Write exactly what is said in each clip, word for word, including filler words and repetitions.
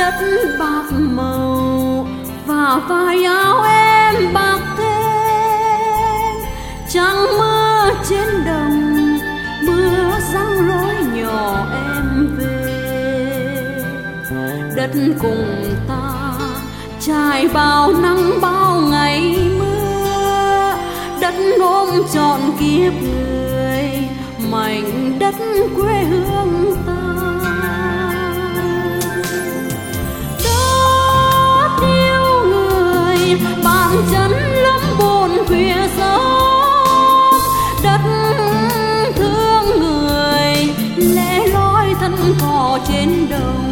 đất bạc màu và vai áo em bạc thêm. Trăng mưa trên đồng, mưa giăng lối nhỏ em về. Đất cùng ta trải bao nắng bao ngày mưa, đất ôm trọn kiếp người, mảnh đất quê hương ta. Đất yêu người, bàn chân lắm buồn khuya sớm. Đất thương người, lẻ loi thân cỏ trên đồng.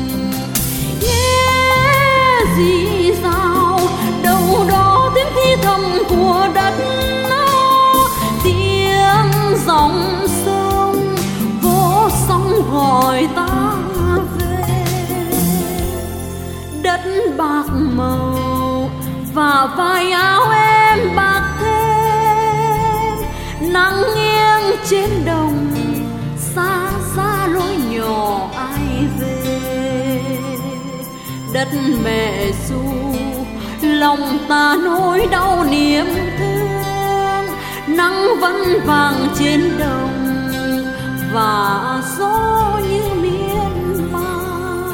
Nghe gì sao đâu đó tiếng thi thầm của đất, tiếng dòng sông vô sóng gọi ta về. Đất bạc màu và vai áo em bạc thêm. Nắng nghiêng trên đồng, xa xa lối nhỏ ai về. Đất mẹ ru lòng ta nỗi đau niềm thương. Nắng vẫn vàng trên đồng và gió như miên man.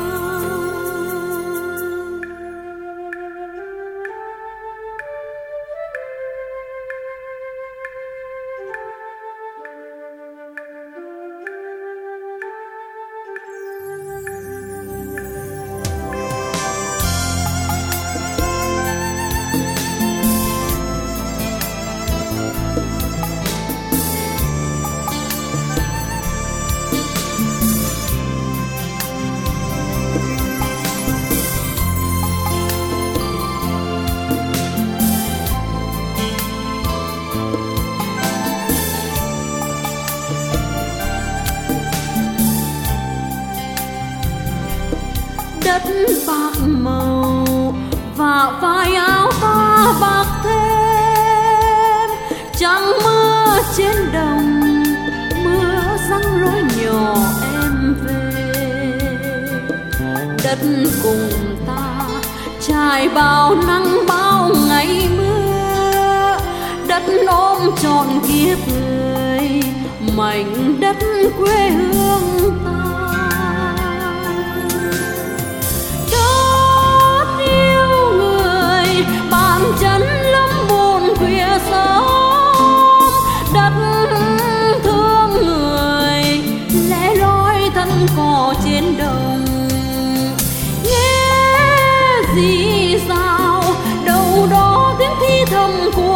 Đất bạc màu và vai áo ta bạc thêm. Trăng mưa trên đồng, mưa giăng lối nhỏ em về. Đất cùng ta trải bao nắng bao ngày mưa, đất ôm trọn kiếp người, mảnh đất quê hương ta. Bàn chân lắm buồn khuya sớm. Đất thương người, lẻ loi thân cỏ trên đồng. Nghe gì sao đâu đó tiếng thi thầm của